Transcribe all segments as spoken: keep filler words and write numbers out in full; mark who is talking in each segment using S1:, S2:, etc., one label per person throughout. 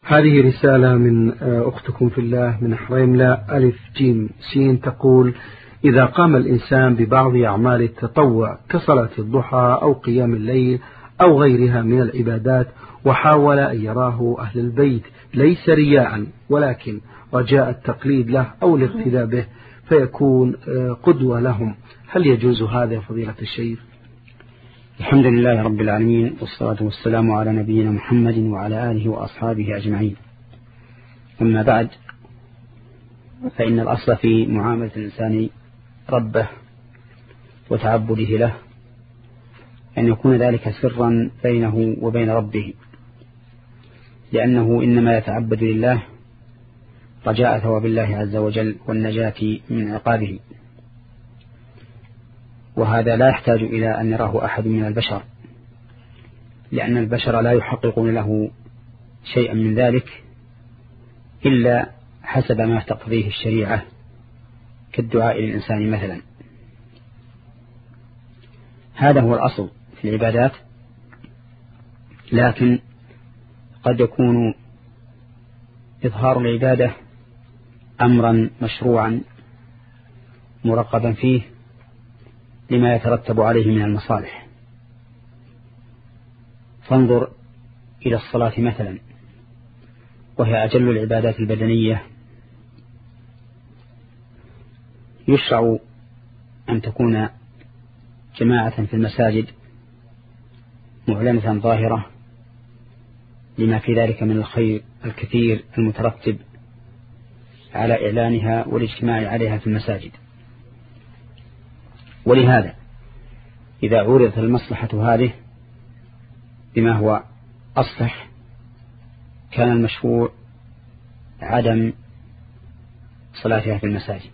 S1: هذه رسالة من أختكم في الله من حريملة ألف جيم سين تقول: إذا قام الإنسان ببعض أعمال التطوع كصلاة الضحى أو قيام الليل أو غيرها من العبادات وحاول أن يراه أهل البيت ليس رياء ولكن رجاء التقليد له أو الاقتداء به فيكون قدوة لهم، هل يجوز هذا فضيلة الشيخ؟
S2: الحمد لله رب العالمين، والصلاة والسلام على نبينا محمد وعلى آله وأصحابه أجمعين. أما بعد، فإن الأصل في معاملة الإنسان ربه وتعبده له أن يكون ذلك سرا بينه وبين ربه، لأنه إنما يتعبد لله رجاء ثواب الله عز وجل والنجاة من عقابه، وهذا لا يحتاج إلى أن يراه أحد من البشر، لأن البشر لا يحققون له شيئا من ذلك إلا حسب ما تقضيه الشريعة كالدعاء للإنسان مثلا. هذا هو الأصل في العبادات، لكن قد يكون إظهار العبادة أمرا مشروعا مرقبا فيه لما يترتب عليه من المصالح. فانظر إلى الصلاة مثلا، وهي أجل العبادات البدنية، يشرع أن تكون جماعة في المساجد معلنة ظاهرة لما في ذلك من الخير الكثير المترتب على إعلانها والاجتماع عليها في المساجد. ولهذا إذا عرضت المصلحة هذه بما هو أصلح كان المشروع عدم صلاتها في المساجد،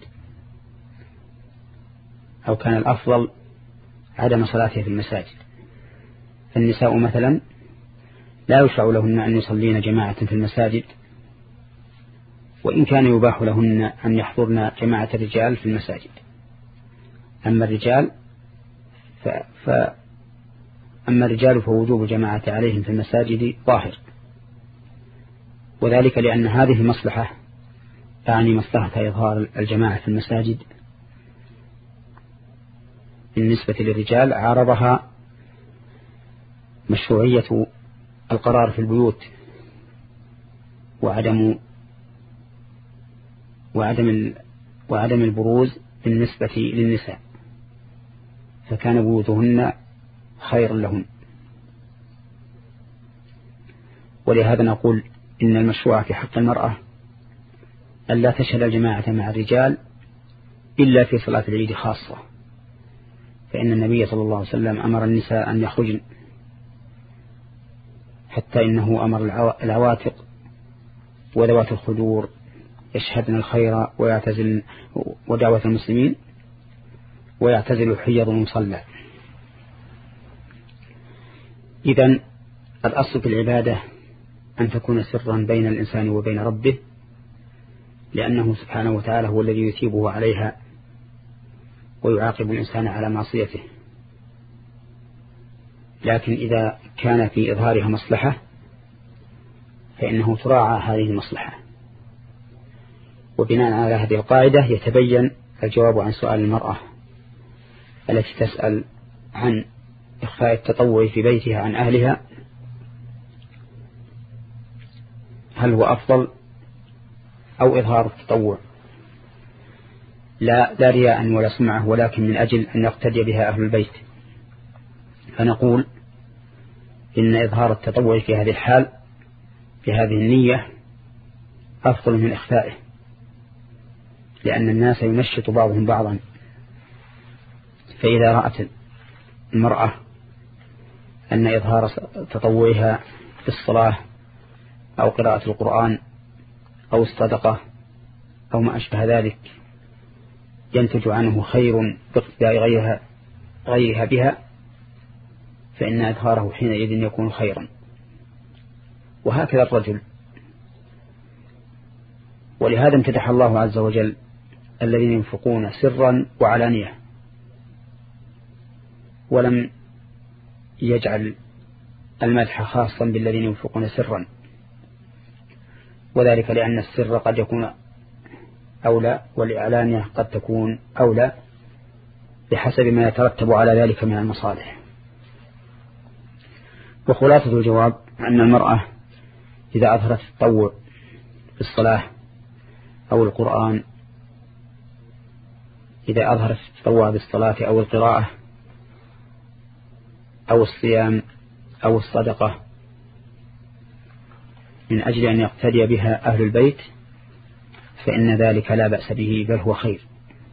S2: أو كان الأفضل عدم صلاتها في المساجد. فالنساء مثلا لا يشرع لهن أن يصلين جماعة في المساجد، وإن كان يباح لهن أن يحضرن جماعة الرجال في المساجد. أما الرجال ف... ف... أما الرجال فوجوب الجماعة عليهم في المساجد ظاهر، وذلك لأن هذه مصلحة تعني مصلحة إظهار الجماعة في المساجد بالنسبة للرجال عارضها مشروعية القرار في البيوت وعدم وعدم وعدم البروز بالنسبة للنساء، فكان بيوتهن خير لهن. ولهذا نقول إن المشروع في حق المرأة ألا تشهد الجماعة مع الرجال إلا في صلاة العيد خاصة، فإن النبي صلى الله عليه وسلم أمر النساء أن يخرجن، حتى إنه أمر العواتق وذوات الخدور يشهدن الخير ويعتزل ودعوة المسلمين ويعتزل حيض المصلى. إذن الأصل في العبادة أن تكون سرا بين الإنسان وبين ربه، لأنه سبحانه وتعالى هو الذي يثيبه عليها ويعاقب الإنسان على معصيته. لكن إذا كان في إظهارها مصلحة فإنه تراعى هذه المصلحة. وبناء على هذه القاعدة يتبين الجواب عن سؤال المرأة التي تسأل عن إخفاء التطوع في بيتها عن أهلها، هل هو أفضل أو إظهار التطوع؟ لا لا رياء ولا سمعة، ولكن من أجل أن يقتدي بها أهل البيت. فنقول إن إظهار التطوع في هذه الحال بهذه النية أفضل من إخفائه، لأن الناس ينشط بعضهم بعضا. فإذا رأت المرأة أن إظهار تطوعها في الصلاة أو قراءة القرآن أو الصدقة أو ما أشبه ذلك ينتج عنه خير باقتداء غيرها, غيرها بها، فإن إظهاره حينئذ يكون خيرا. وهكذا الرجل. ولهذا امتدح الله عز وجل الذين ينفقون سرا وعلانية، ولم يجعل المدح خاصا بالذين ينفقون سرا. وذلك لأن السر قد يكون أولى والإعلانية قد تكون أولى بحسب ما يترتب على ذلك من المصالح. وخلاصة الجواب أن المرأة إذا أظهرت التطوع في الصلاة أو القرآن إذا أظهرت التطوع بالصلاة أو القراءة أو الصيام أو الصدقة من أجل أن يقتدي بها أهل البيت فإن ذلك لا بأس به بل هو خير.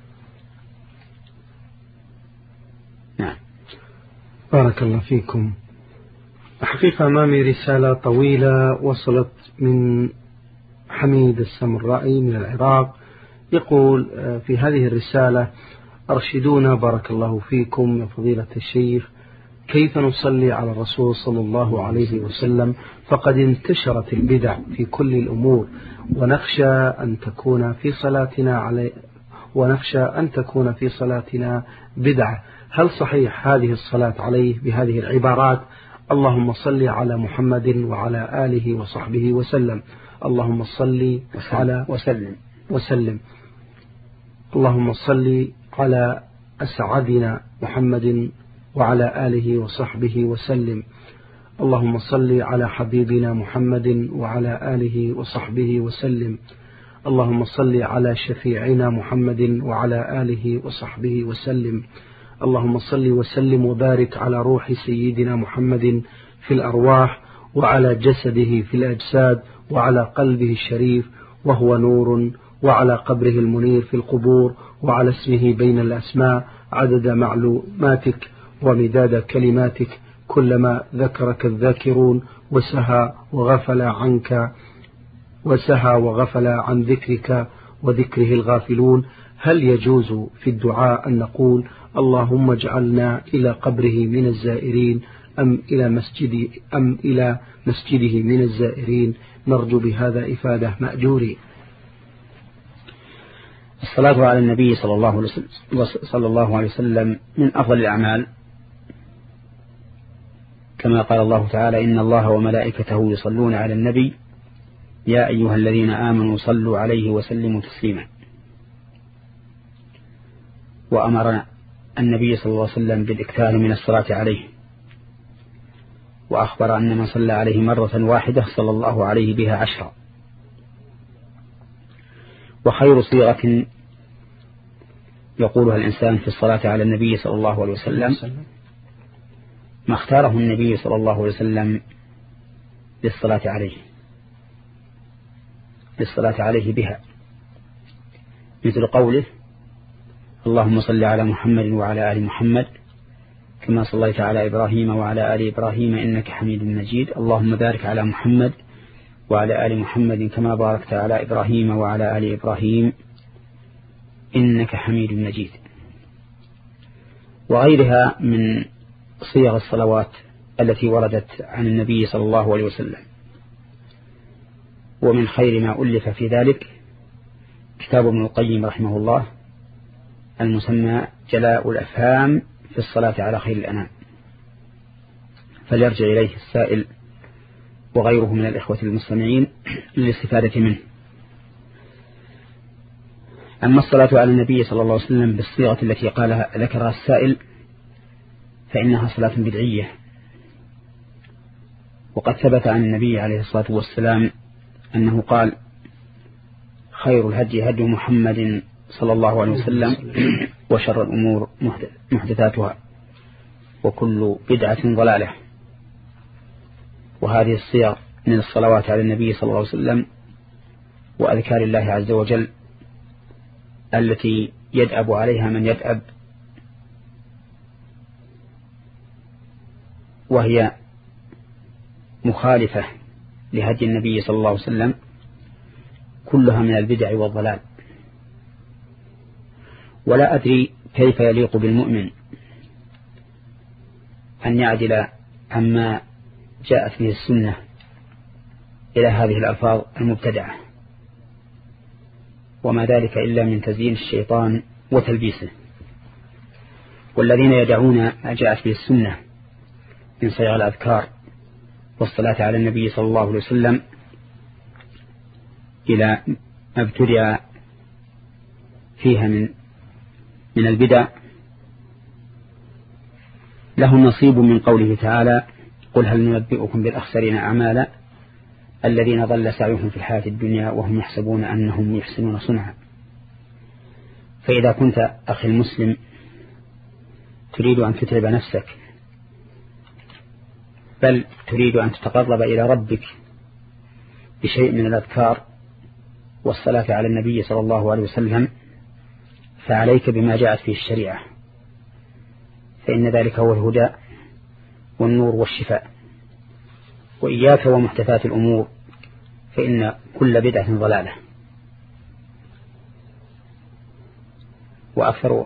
S2: نعم.
S1: بارك الله فيكم. حقيقة أمامي رسالة طويلة وصلت من حميد السمرائي من العراق، يقول في هذه الرسالة: أرشدونا بارك الله فيكم يا فضيلة الشيخ، كيف نصلي على الرسول صلى الله عليه وسلم؟ فقد انتشرت البدع في كل الأمور، ونخشى أن تكون في صلاتنا عليه ونخشى أن تكون في صلاتنا بدعة. هل صحيح هذه الصلاة عليه بهذه العبارات: اللهم صل على محمد وعلى آله وصحبه وسلم، اللهم صل على
S2: وسلم
S1: وسلم اللهم صل على أسعدنا محمد وعلى آله وصحبه وسلم، اللهم صل على حبيبنا محمد وعلى آله وصحبه وسلم، اللهم صل على شفيعنا محمد وعلى آله وصحبه وسلم، اللهم صل وسلم وبارك على روح سيدنا محمد في الأرواح وعلى جسده في الأجساد وعلى قلبه الشريف وهو نور وعلى قبره المنير في القبور وعلى اسمه بين الأسماء عدد معلوماتك ومداد كلماتك، كلما ذكرك الذاكرون وسهى وغفل عنك وسهى وغفل عن ذكرك وذكره الغافلون. هل يجوز في الدعاء أن نقول اللهم اجعلنا إلى قبره من الزائرين أم إلى مسجد أم إلى مسجده من الزائرين؟ نرجو بهذا إفادة مأجورين.
S2: الصلاة على النبي صلى الله عليه وسلم صلى الله عليه وسلم من أفضل الأعمال، كما قال الله تعالى: إن الله وملائكته يصلون على النبي يا أيها الذين آمنوا صلوا عليه وسلموا تسليما. وأمرنا النبي صلى الله عليه وسلم بالإكثار من الصلاة عليه، وأخبر أن من صلى عليه مرة واحدة صلى الله عليه بها عشرا. وخير صيغة يقولها الإنسان في الصلاة على النبي صلى الله عليه وسلم ما اختاره النبي صلى الله عليه وسلم للصلاة عليه للصلاة عليه بها، مثل قوله: اللهم صل على محمد وعلى آل محمد كما صليت على إبراهيم وعلى آل إبراهيم إنك حميد مجيد، اللهم بارك على محمد وعلى آل محمد كما باركت على إبراهيم وعلى آل إبراهيم إنك حميد مجيد. وغيرها من صيغ الصلوات التي وردت عن النبي صلى الله عليه وسلم. ومن خير ما ألف في ذلك كتاب ابن القيم رحمه الله المسمى جلاء الأفهام في الصلاة على خير الأنام، فليرجع إليه السائل وغيره من الإخوة المستمعين للاستفادة منه. أما الصلاة على النبي صلى الله عليه وسلم بالصيغة التي قالها ذكرها السائل فإنها صلاة بدعية، وقد ثبت عن النبي عليه الصلاة والسلام أنه قال: خير الهدي هدي محمد صلى الله عليه وسلم وشر الأمور محدثاتها وكل بدعة ضلالة. وهذه الصيغ من الصلوات على النبي صلى الله عليه وسلم وأذكار الله عز وجل التي يدأب عليها من يدأب، وهي مخالفة لهدي النبي صلى الله عليه وسلم، كلها من البدع والضلال. ولا أدري كيف يليق بالمؤمن أن يعدل عما جاءت به السنة إلى هذه الألفاظ المبتدعة، وما ذلك إلا من تزيين الشيطان وتلبيسه. والذين يدعون ما جاءت به السنة من صيغ الأذكار والصلاة على النبي صلى الله عليه وسلم إلى ما ابتدع فيها من من البدع له نصيب من قوله تعالى: قل هل ننبئكم بالأخسرين أعمالا الذين ضل سعيهم في الحياة الدنيا وهم يحسبون أنهم يحسنون صنعا. فإذا كنت أخي المسلم تريد أن تتعب نفسك بل تريد أن تتقرب إلى ربك بشيء من الأذكار والصلاة على النبي صلى الله عليه وسلم فعليك بما جاءت فيه الشريعة، فإن ذلك هو الهدى والنور والشفاء. وإياك ومحدثات الأمور فإن كل بدعة ضلالة. وأكثر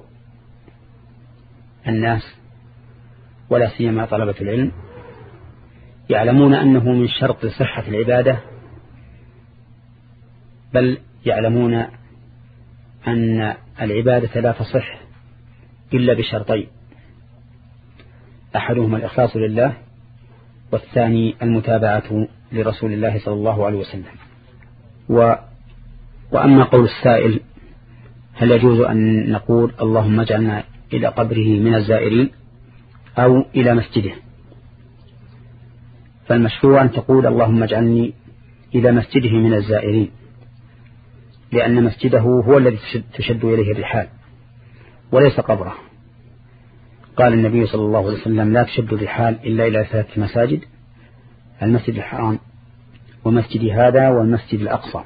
S2: الناس ولا سيما طلبة العلم يعلمون أنه من شرط صحة العبادة، بل يعلمون أن العبادة لا تصح إلا بشرطين: أحدهما الإخلاص لله، والثاني المتابعة لرسول الله صلى الله عليه وسلم. و وأما قول السائل: هل يجوز أن نقول اللهم اجعلنا إلى قبره من الزائرين أو إلى مسجده؟ فالمشروع أن تقول اللهم اجعلني إلى مسجده من الزائرين، لأن مسجده هو الذي تشد إليه الرحال وليس قبره. قال النبي صلى الله عليه وسلم: لا تشد الرحال إلا إلى ثلاث مساجد: المسجد الحرام ومسجد هذا والمسجد الأقصى.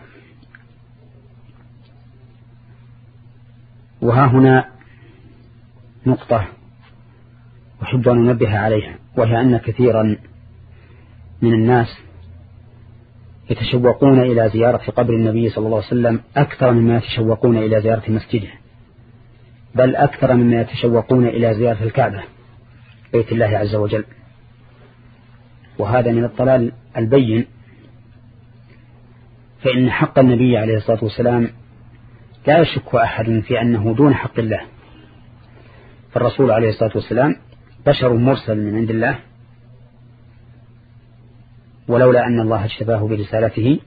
S2: وها هنا نقطة أحب أن ننبه عليها، وهي أن كثيرا من الناس يتشوقون إلى زيارة قبر النبي صلى الله عليه وسلم أكثر مما يتشوقون إلى زيارة مسجده، بل أكثر مما يتشوقون إلى زيارة الكعبة بيت الله عز وجل. وهذا من الضلال البين، فإن حق النبي عليه الصلاة والسلام لا يشك أحد في أنه دون حق الله. فالرسول عليه الصلاة والسلام بشر مرسل من عند الله، ولولا أن الله اجتباه برسالته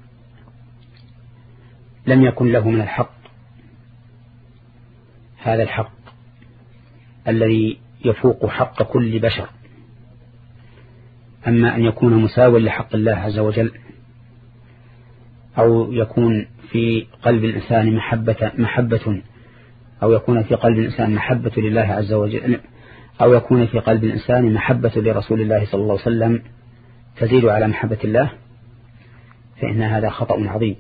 S2: لم يكن له من الحق هذا الحق الذي يفوق حق كل بشر. أما أن يكون مساوٍ لحق الله عز وجل، أو يكون في قلب الإنسان محبة محبة أو يكون في قلب الإنسان محبة لله عز وجل، أو يكون في قلب الإنسان محبة لرسول الله صلى الله عليه وسلم تزيد على محبة الله، فإن هذا خطأ عظيم.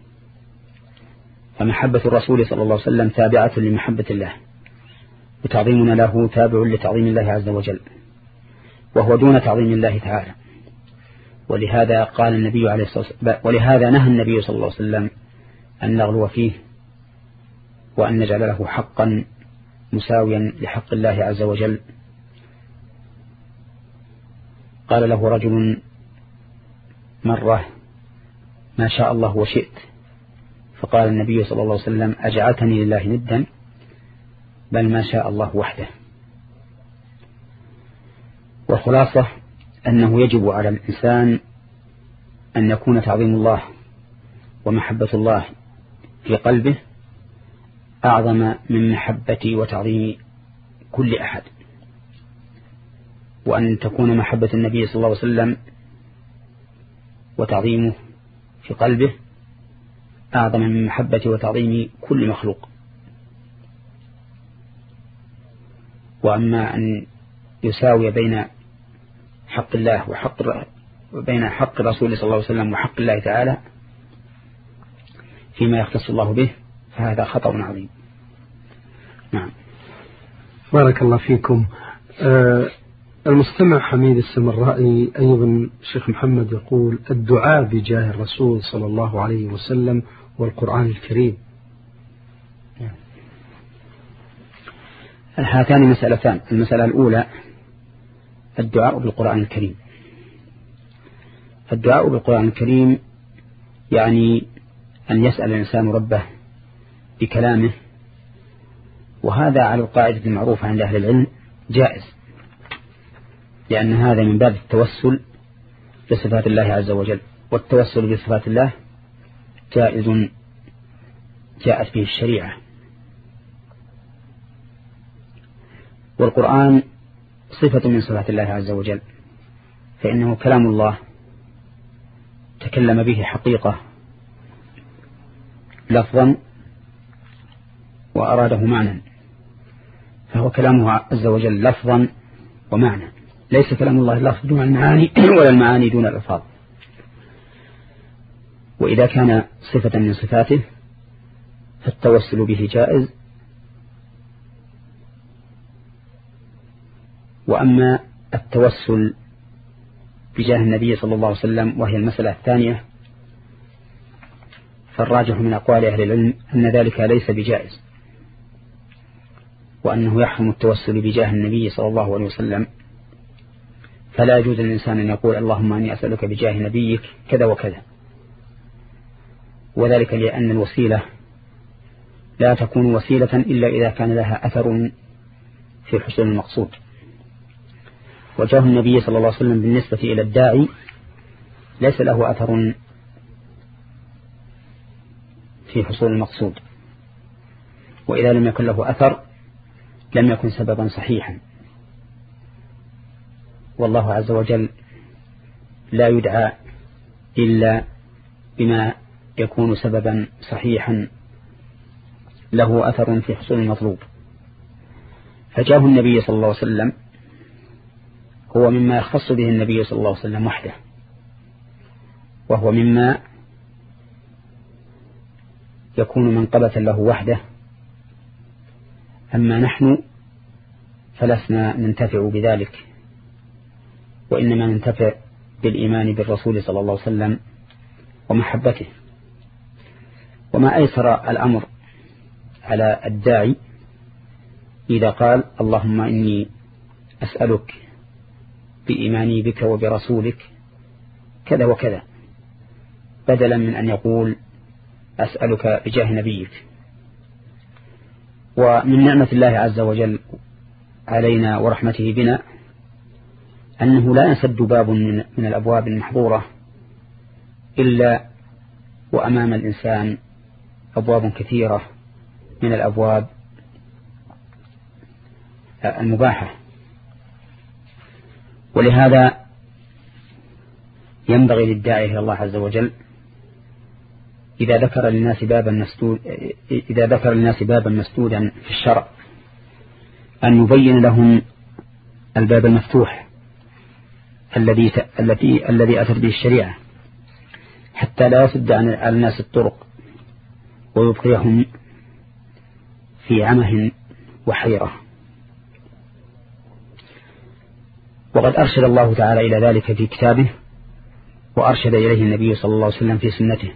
S2: فمحبة الرسول صلى الله عليه وسلم تابعة لمحبة الله، وتعظيمنا له تابع لتعظيم الله عز وجل، وهو دون تعظيم الله تعالى. ولهذا قال النبي عليه الصلاة والسلام ولهذا نهى النبي صلى الله عليه وسلم أن نغلو فيه، وأن نجعل له حقا مساويا لحق الله عز وجل. قال له رجل مرة: ما شاء الله وشئت. فقال النبي صلى الله عليه وسلم: أجعلتني لله ندا؟ بل ما شاء الله وحده. والخلاصة أنه يجب على الإنسان أن يكون تعظيم الله ومحبة الله في قلبه أعظم من محبة وتعظيم كل أحد، وأن تكون محبة النبي صلى الله عليه وسلم وتعظيمه في قلبه أعظم من محبة وتعظيم كل مخلوق. وأما أن يساوي بين حق الله وحق بين حق الرسول صلى الله عليه وسلم وحق الله تعالى فيما يختص الله به، فهذا خطأ عظيم. نعم.
S1: بارك الله فيكم. آه المستمع حميد السمرائي أيضا شيخ محمد يقول: الدعاء بجاه الرسول صلى الله عليه وسلم والقرآن الكريم.
S2: هاتان مسألتان. المسألة الأولى الدعاء بالقرآن الكريم. الدعاء بالقرآن الكريم يعني أن يسأل الإنسان ربه بكلامه، وهذا على القاعدة المعروفة عند أهل العلم جائز، لأن هذا من باب التوسل بصفات الله عز وجل، والتوسل بصفات الله جائز جاءت به الشريعة. والقرآن صفة من صفات الله عز وجل، فإنه كلام الله تكلم به حقيقة لفظا وأراده معنى، فهو كلامه عز وجل لفظا ومعنى، ليس كلام الله لفظ دون المعاني ولا المعاني دون الألفاظ. وإذا كان صفة من صفاته فالتوسل به جائز. وأما التوسل بجاه النبي صلى الله عليه وسلم وهي المسألة الثانية، فالراجح من أقوال أهل العلم أن ذلك ليس بجائز، وأنه يحرم التوسل بجاه النبي صلى الله عليه وسلم، فلا يجوز للإنسان أن يقول اللهم أني أسألك بجاه نبيك كذا وكذا، وذلك لأن الوسيلة لا تكون وسيلة إلا إذا كان لها أثر في حصول المقصود. وجاه النبي صلى الله عليه وسلم بالنسبة إلى الداعي ليس له أثر في حصول المقصود، وإذا لم يكن له أثر لم يكن سببا صحيحا. والله عز وجل لا يدعى إلا بما يكون سببا صحيحا له أثر في حصول المطلوب. فجاه النبي صلى الله عليه وسلم هو مما يخص به النبي صلى الله عليه وسلم وحده، وهو مما يكون منقبة له وحده. أما نحن فلسنا ننتفع بذلك، وإنما ننتفع بالإيمان بالرسول صلى الله عليه وسلم ومحبته. وما أيسر الأمر على الداعي إذا قال اللهم إني أسألك بإيماني بك وبرسولك كذا وكذا، بدلا من أن يقول أسألك بجاه نبيك. ومن نعمة الله عز وجل علينا ورحمته بنا أنه لا يسد باب من الأبواب المحظورة إلا وأمام الإنسان أبواب كثيرة من الأبواب المباحة. ولهذا ينبغي للداعي إلى الله عز وجل إذا ذكر للناس بابا مسدود إذا ذكر للناس بابا مسدودا في الشرع أن يبين لهم الباب المفتوح الذي الذي الذي أتت به الشريعة، حتى لا يسد عن الناس الطرق ويبقيهم في عمه وحيرة. وقد أرشد الله تعالى إلى ذلك في كتابه، وأرشد إليه النبي صلى الله عليه وسلم في سنته.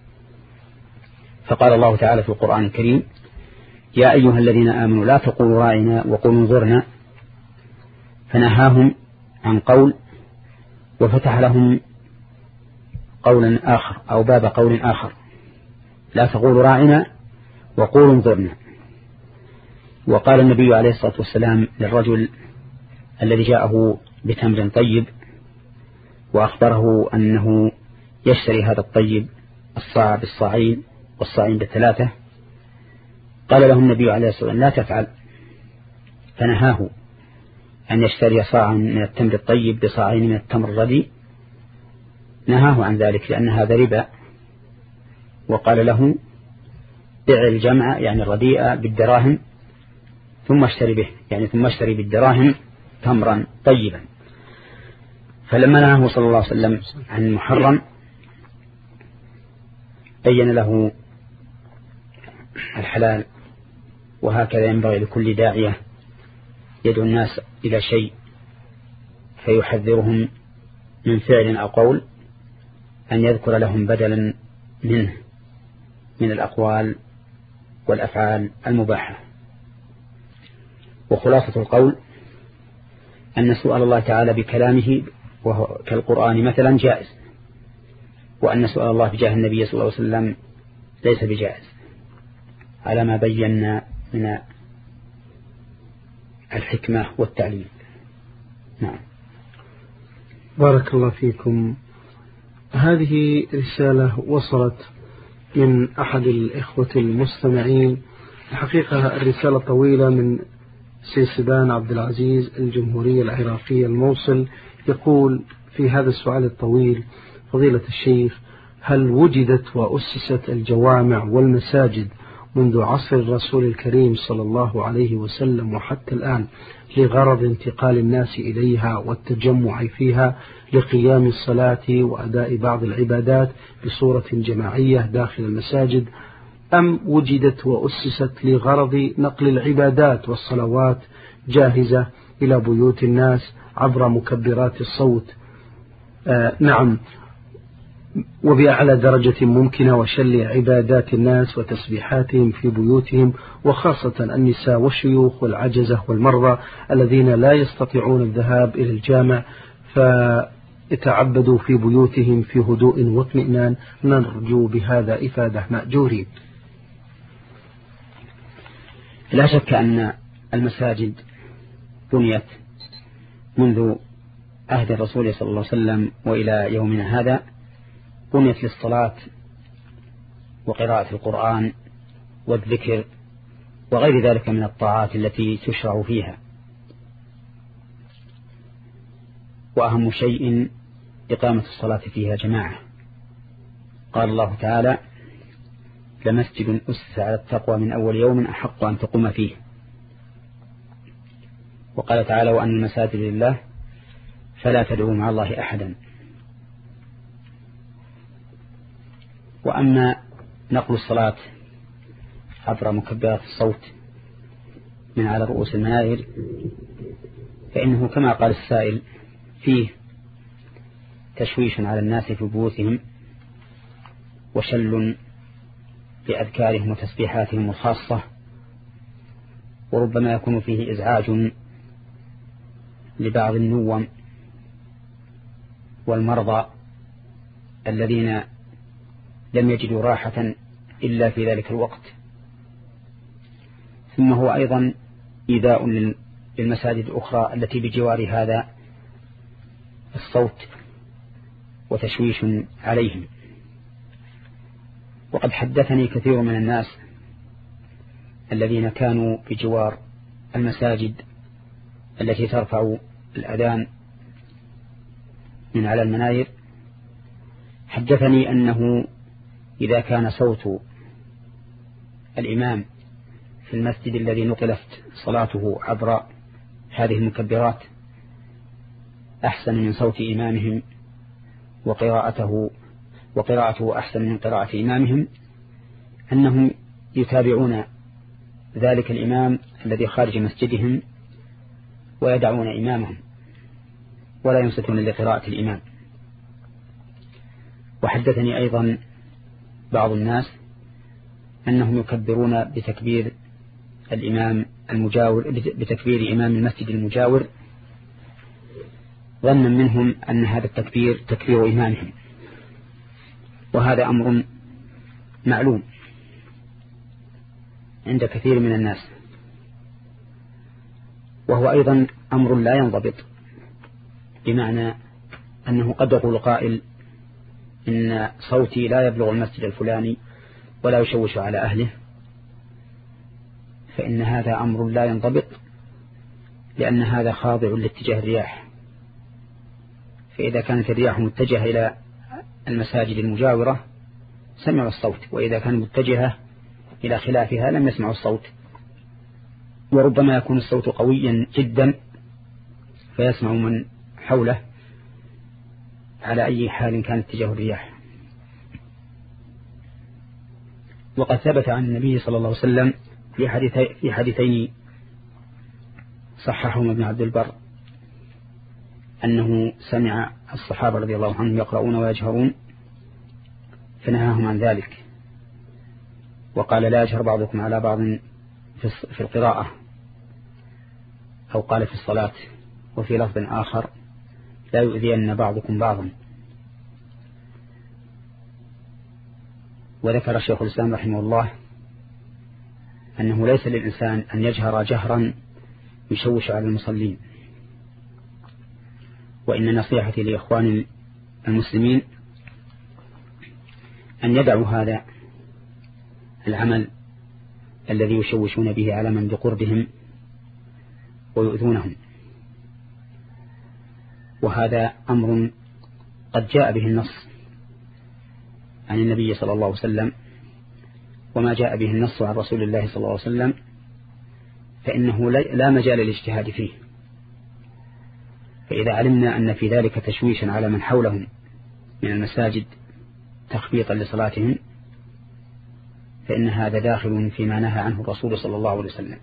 S2: فقال الله تعالى في القرآن الكريم يا أيها الذين آمنوا لا تقولوا راعنا وقولوا انظرنا، فنهاهم عن قول وفتح لهم قولا آخر أو باب قول آخر، لا تقولوا راعنا وقولوا انظرنا. وقال النبي عليه الصلاة والسلام للرجل الذي جاءه بتمر طيب وأخبره أنه يشتري هذا الطيب الصاع بالصاعين والصاعين بالثلاثة، قال له النبي عليه الصلاة والسلام لا تفعل، فنهاه أن يشتري صاعا من التمر الطيب بصاعين من التمر الردي، نهاه عن ذلك لأن هذا ربا. وقال له بيع الجمع يعني الرديئة بالدراهم ثم اشتري به، يعني ثم اشتري بالدراهم تمرا طيبا. فلما نهاه صلى الله عليه وسلم عن المحرم بين له الحلال. وهكذا ينبغي لكل داعية يدعو الناس إلى شيء فيحذرهم من فعل أو قول أن يذكر لهم بدلا منه من الأقوال والأفعال المباحة. وخلاصة القول أن سؤال الله تعالى بكلامه وهو كالقرآن مثلا جائز، وأن سؤال الله بجاه النبي صلى الله عليه وسلم ليس بجائز، على ما بينا من الحكمة والتعليم. نعم.
S1: بارك الله فيكم. هذه رسالة وصلت من أحد الإخوة المستمعين. الحقيقة الرسالة طويلة من سيسبان عبد العزيز، الجمهورية العراقية، الموصل. يقول في هذا السؤال الطويل: فضيلة الشيخ، هل وجدت وأسست الجوامع والمساجد منذ عصر الرسول الكريم صلى الله عليه وسلم وحتى الآن لغرض انتقال الناس إليها والتجمع فيها لقيام الصلاة وأداء بعض العبادات بصورة جماعية داخل المساجد، أم وجدت وأسست لغرض نقل العبادات والصلوات جاهزة إلى بيوت الناس عبر مكبرات الصوت؟ آه نعم، وبأعلى درجة ممكنة، وشل عبادات الناس وتسبيحاتهم في بيوتهم، وخاصة النساء والشيوخ والعجزة والمرضى الذين لا يستطيعون الذهاب إلى الجامع فيتعبدوا في بيوتهم في هدوء واطمئنان. نرجو بهذا إفادة مأجورين.
S2: لا شك أن المساجد بنيت منذ عهد الرسول صلى الله عليه وسلم وإلى يومنا هذا، بنيت للصلاة وقراءة القرآن والذكر وغير ذلك من الطاعات التي تشرع فيها. وأهم شيء إقامة الصلاة فيها جماعة. قال الله تعالى: لمسجد أسس على التقوى من أول يوم أحق أن تقوم فيه. وقال تعالى: وأن المساجد لله فلا تدعوا مع الله أحدا. وأما نقل الصلاة عبر مكبرات الصوت من على رؤوس المنابر فإنه كما قال السائل فيه تشويش على الناس في بيوتهم وشل بأذكارهم وتسبيحاتهم الخاصة، وربما يكون فيه إزعاج لبعض النوم والمرضى الذين لم يجدوا راحة إلا في ذلك الوقت. ثم هو أيضا إيذاء للمساجد الأخرى التي بجوار هذا الصوت وتشويش عليهم. وقد حدثني كثير من الناس الذين كانوا بجوار المساجد التي ترفع الأذان من على المناير، حدثني أنه إذا كان صوت الإمام في المسجد الذي نقلت صلاته عبر هذه المكبرات أحسن من صوت إمامهم وقراءته وقراءته أحسن من قراءة إمامهم، أنهم يتابعون ذلك الإمام الذي خارج مسجدهم ويدعون إمامهم ولا ينصتون لقراءة الإمام. وحدثني أيضا بعض الناس أنهم يكبرون بتكبير الإمام المجاور بتكبير إمام المسجد المجاور ظنا منهم أن هذا التكبير تكبير إمامهم، وهذا أمر معلوم عند كثير من الناس، وهو أيضا أمر لا ينضبط، بمعنى أنه قد يقول قائل إن صوتي لا يبلغ المسجد الفلاني ولا يشوش على أهله، فإن هذا أمر لا ينضبط، لأن هذا خاضع لاتجاه الرياح. فإذا كانت الرياح متجهة إلى المساجد المجاورة سمعوا الصوت، وإذا كانت متجهة إلى خلافها لم يسمعوا الصوت. وربما يكون الصوت قويا جدا فيسمع من حوله على أي حال كان اتجاه الرياح. وقد ثبت عن النبي صلى الله عليه وسلم في حديثي في حديثين صححهما ابن عبد البر أنه سمع الصحابة رضي الله عنهم يقرؤون ويجهرون فنهاهم عن ذلك، وقال: لا يجهر بعضكم على بعض في القراءة، أو قال في الصلاة، وفي لفظ آخر: لا يؤذين بعضكم بعضا. وذكر الشيخ الإسلام رحمه الله أنه ليس للإنسان أن يجهر جهرا يشوش على المصلين، وإن نصيحتي لإخوان المسلمين أن يدعوا هذا العمل الذي يشوشون به على من بقربهم ويؤذونهم. وهذا أمر قد جاء به النص عن النبي صلى الله عليه وسلم، وما جاء به النص عن رسول الله صلى الله عليه وسلم فإنه لا مجال للاجتهاد فيه. فإذا علمنا أن في ذلك تشويشا على من حولهم من المساجد تخبيطا لصلاتهم فإن هذا داخل فيما نهى عنه الرسول صلى الله عليه وسلم.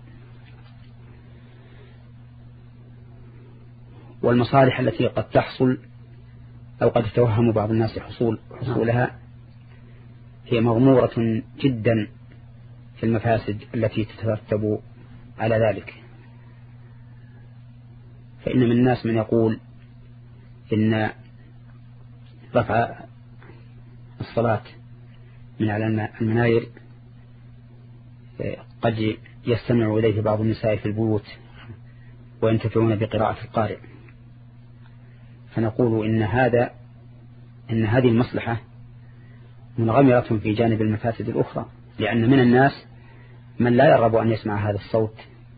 S2: والمصالح التي قد تحصل أو قد يتوهم بعض الناس حصول حصولها هي مغمورة جدا في المفاسد التي تترتب على ذلك. فإن من الناس من يقول إن رفع الصلاة من على المناير قد يستمع إليه بعض النساء في البيوت وينتفعون بقراءة القارئ، فنقول إن هذا إن هذه المصلحة منغمرة في جانب المفاسد الأخرى، لأن من الناس من لا يرغب أن يسمع هذا الصوت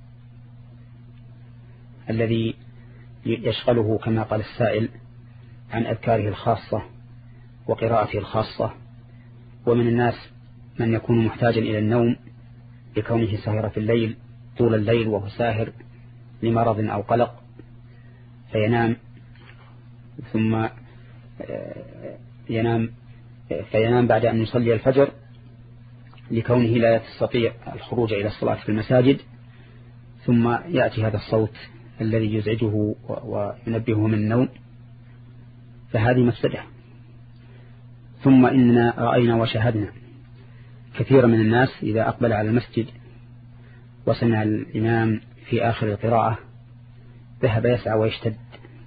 S2: الذي يشغله كما قال السائل عن أذكاره الخاصة وقراءته الخاصة. ومن الناس من يكون محتاجا إلى النوم لكونه ساهر في الليل طول الليل وهو ساهر لمرض أو قلق فينام ثم ينام فينام بعد أن يصلي الفجر لكونه لا يستطيع الخروج إلى الصلاة في المساجد، ثم يأتي هذا الصوت الذي يزعجه وينبهه من النوم، فهذه مفسدة. ثم إننا رأينا وشاهدنا كثير من الناس إذا أقبل على المسجد وسمع الإمام في آخر القراءة ذهب يسعى ويشتد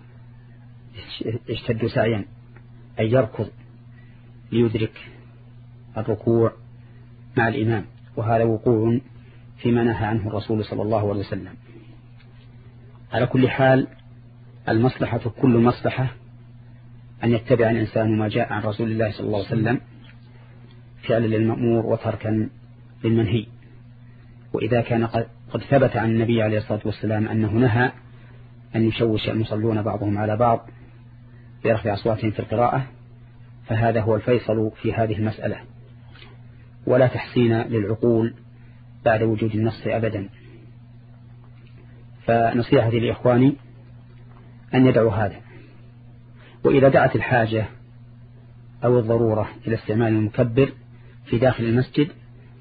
S2: يشتد سعيا أي يركض ليدرك الركوع مع الإمام، وهذا وقوع فيما نهى عنه الرسول صلى الله عليه وسلم. على كل حال المصلحة كل مصلحة أن يتبع الإنسان ما جاء عن رسول الله صلى الله عليه وسلم فعلا للمأمور وتركا للمنهي. وإذا كان قد ثبت عن النبي عليه الصلاة والسلام أنه نهى أن يشوش المصلون بعضهم على بعض برفع أصواتهم في القراءة فهذا هو الفيصل في هذه المسألة، ولا تحسين للعقول بعد وجود النص أبدا. فنصيحتي لإخواني أن يدعوا هذا، وإذا دعت الحاجة أو الضرورة إلى استعمال المكبر في داخل المسجد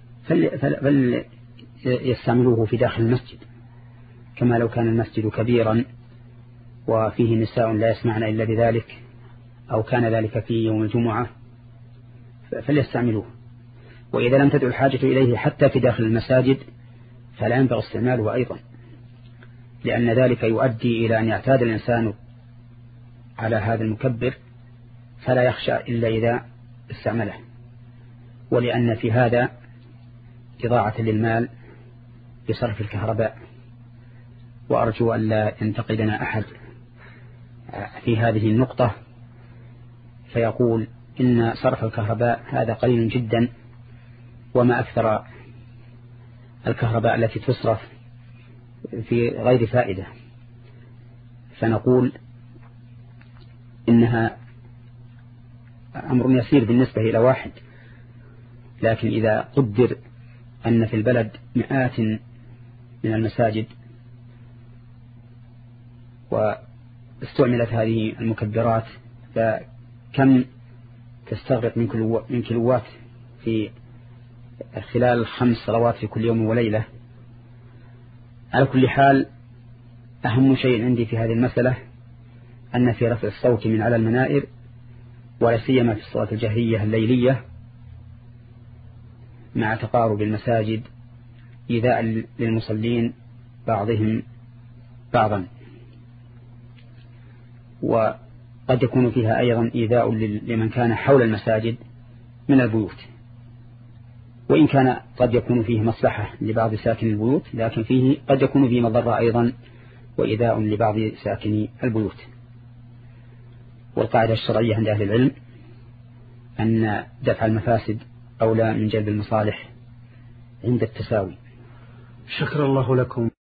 S2: فليستعملوه في داخل المسجد، كما لو كان المسجد كبيرا وفيه نساء لا يسمعن إلا بذلك أو كان ذلك في يوم الجمعة فليستعملوه. وإذا لم تدعو الحاجة إليه حتى في داخل المساجد فلا ينبغي استعماله أيضا، لأن ذلك يؤدي إلى أن يعتاد الإنسان على هذا المكبر فلا يخشى إلا إذا استعمله، ولأن في هذا إضاعة للمال بصرف الكهرباء. وأرجو أن لا ينتقدنا أحد في هذه النقطة فيقول إن صرف الكهرباء هذا قليل جدا وما أكثر الكهرباء التي تصرف في غير فائدة. فنقول إنها أمر يسير بالنسبة إلى واحد، لكن إذا قدر أن في البلد مئات من المساجد واستعملت هذه المكبرات فكم تستغرق من كيلوات في خلال خمس صلوات في كل يوم وليلة. على كل حال أهم شيء عندي في هذه المسألة أن في رفع الصوت من على المنائر ولا سيما في الصلاة الجهرية الليلية مع تقارب المساجد إيذاء للمصلين بعضهم بعضا، وقد يكون فيها أيضا إيذاء لمن كان حول المساجد من البيوت، وإن كان قد يكون فيه مصلحة لبعض ساكن البيوت لكن فيه قد يكون فيه مضرة أيضا وإيذاء لبعض ساكني البيوت. والقاعدة الشرعية عند أهل العلم أن دفع المفاسد أولى من جلب المصالح عند التساوي.
S1: شكر الله لكم.